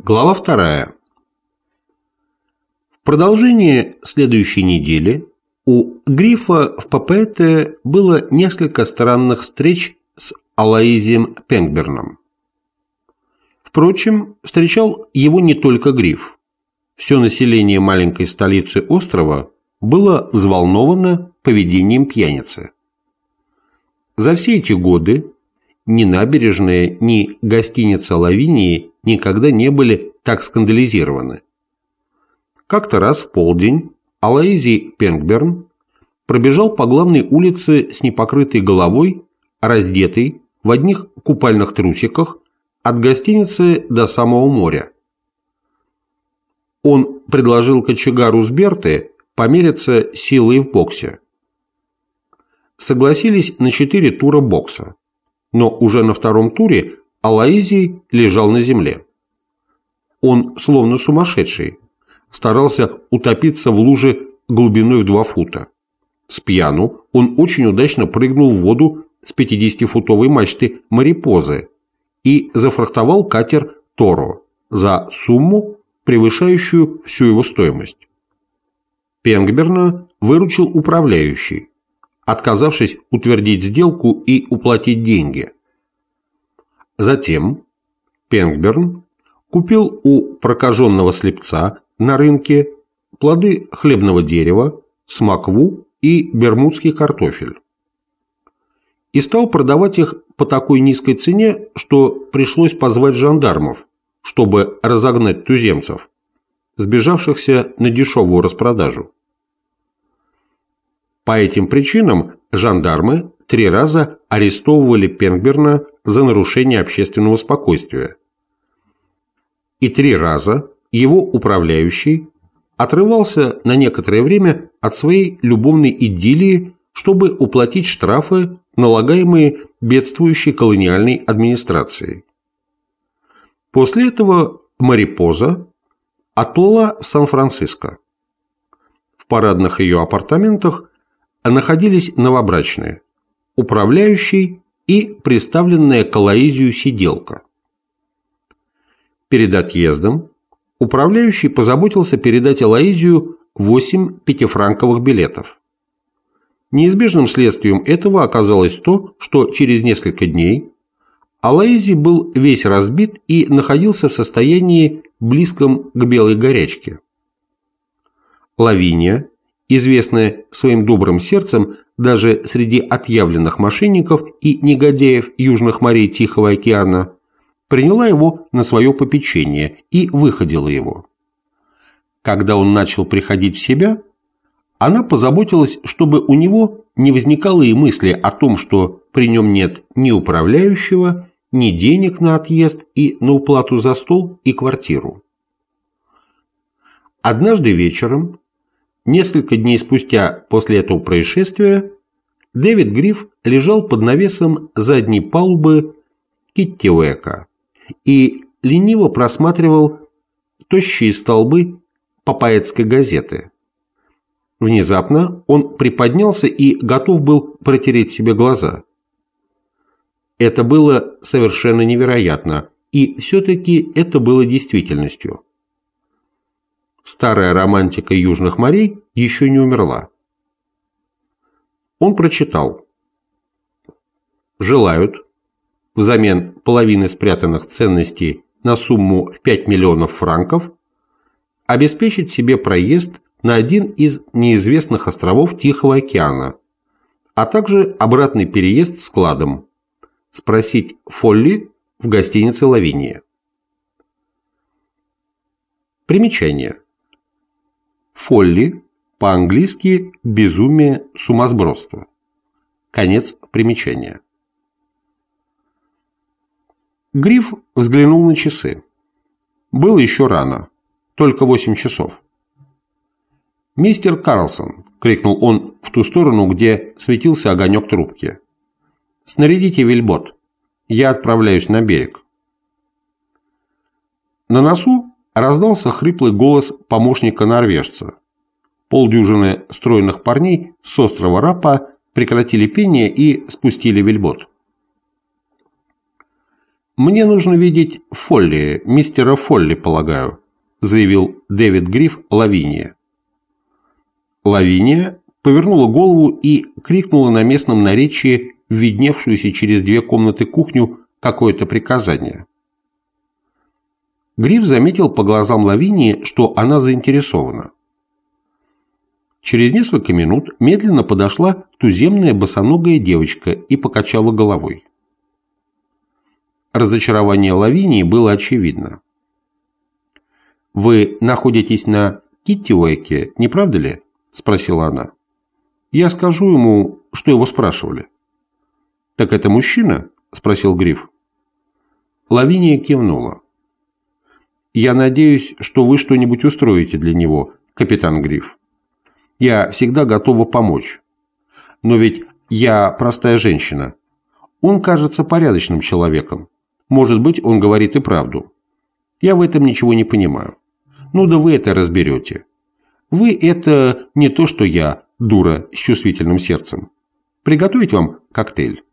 Глава 2. В продолжении следующей недели у Грифа в Папетте было несколько странных встреч с Алоизием Пенгберном. Впрочем, встречал его не только Гриф. Все население маленькой столицы острова было взволновано поведением пьяницы. За все эти годы ни набережная, ни гостиница Лавинии никогда не были так скандализированы. Как-то раз в полдень Алоизий Пенгберн пробежал по главной улице с непокрытой головой, раздетый в одних купальных трусиках от гостиницы до самого моря. Он предложил кочегару с Берты помериться силой в боксе. Согласились на 4 тура бокса, но уже на втором туре Алоизий лежал на земле. Он, словно сумасшедший, старался утопиться в луже глубиной в 2 фута. Спьяну он очень удачно прыгнул в воду с 50-футовой мачты «Марипозы» и зафрахтовал катер «Торо» за сумму, превышающую всю его стоимость. Пенгберна выручил управляющий, отказавшись утвердить сделку и уплатить деньги. Затем Пенгберн купил у прокаженного слепца на рынке плоды хлебного дерева, смокву и бермудский картофель. И стал продавать их по такой низкой цене, что пришлось позвать жандармов, чтобы разогнать туземцев, сбежавшихся на дешевую распродажу. По этим причинам жандармы 3 раза арестовывали Пенгберна за нарушение общественного спокойствия. И 3 раза его управляющий отрывался на некоторое время от своей любовной идиллии, чтобы уплатить штрафы, налагаемые бедствующей колониальной администрацией. После этого Марипоза отплыла в Сан-Франциско. В парадных ее апартаментах находились новобрачные, управляющий и представленная к Алоизию сиделка. Перед отъездом управляющий позаботился передать Алоизию 8 пятифранковых билетов. Неизбежным следствием этого оказалось то, что через несколько дней Алоизий был весь разбит и находился в состоянии близком к белой горячке. Лавиния, известная своим добрым сердцем даже среди отъявленных мошенников и негодяев южных морей Тихого океана, приняла его на свое попечение и выходила его. Когда он начал приходить в себя, она позаботилась, чтобы у него не возникало и мысли о том, что при нем нет ни управляющего, ни денег на отъезд и на уплату за стол и квартиру. Однажды вечером, несколько дней спустя после этого происшествия, Дэвид Гриф лежал под навесом задней палубы Киттивека и лениво просматривал тощие столбы Папаэтской газеты. Внезапно он приподнялся и готов был протереть себе глаза. Это было совершенно невероятно, и все-таки это было действительностью. Старая романтика южных морей еще не умерла. Он прочитал: «Желают взамен половины спрятанных ценностей на сумму в 5 миллионов франков обеспечить себе проезд на один из неизвестных островов Тихого океана, а также обратный переезд с кладом. Спросить Фолли в гостинице Лавиния». Примечание. Фолли по-английски безумие, сумасбродство. Конец примечания. Гриф взглянул на часы. Было еще рано, только 8 часов. «Мистер Карлсон!» – крикнул он в ту сторону, где светился огонек трубки. «Снарядите вельбот. Я отправляюсь на берег». На носу раздался хриплый голос помощника-норвежца. Полдюжины стройных парней с острова Рапа прекратили пение и спустили вельбот. «Мне нужно видеть Фолли, мистера Фолли, полагаю», заявил Дэвид Гриф Лавинии. Лавиния повернула голову и крикнула на местном наречии видневшуюся через 2 комнаты кухню какое-то приказание. Гриф заметил по глазам Лавинии, что она заинтересована. Через несколько минут медленно подошла туземная босоногая девочка и покачала головой. Разочарование Лавинии было очевидно. «Вы находитесь на Киттиуэке, не правда ли?» – спросила она. «Я скажу ему, что его спрашивали». «Так это мужчина?» – спросил Гриф. Лавиния кивнула. «Я надеюсь, что вы что-нибудь устроите для него, капитан Гриф. Я всегда готова помочь. Но ведь я простая женщина. Он кажется порядочным человеком. Может быть, он говорит и правду. Я в этом ничего не понимаю. Ну да вы это разберете. Вы это не то, что я, дура с чувствительным сердцем. Приготовить вам коктейль?»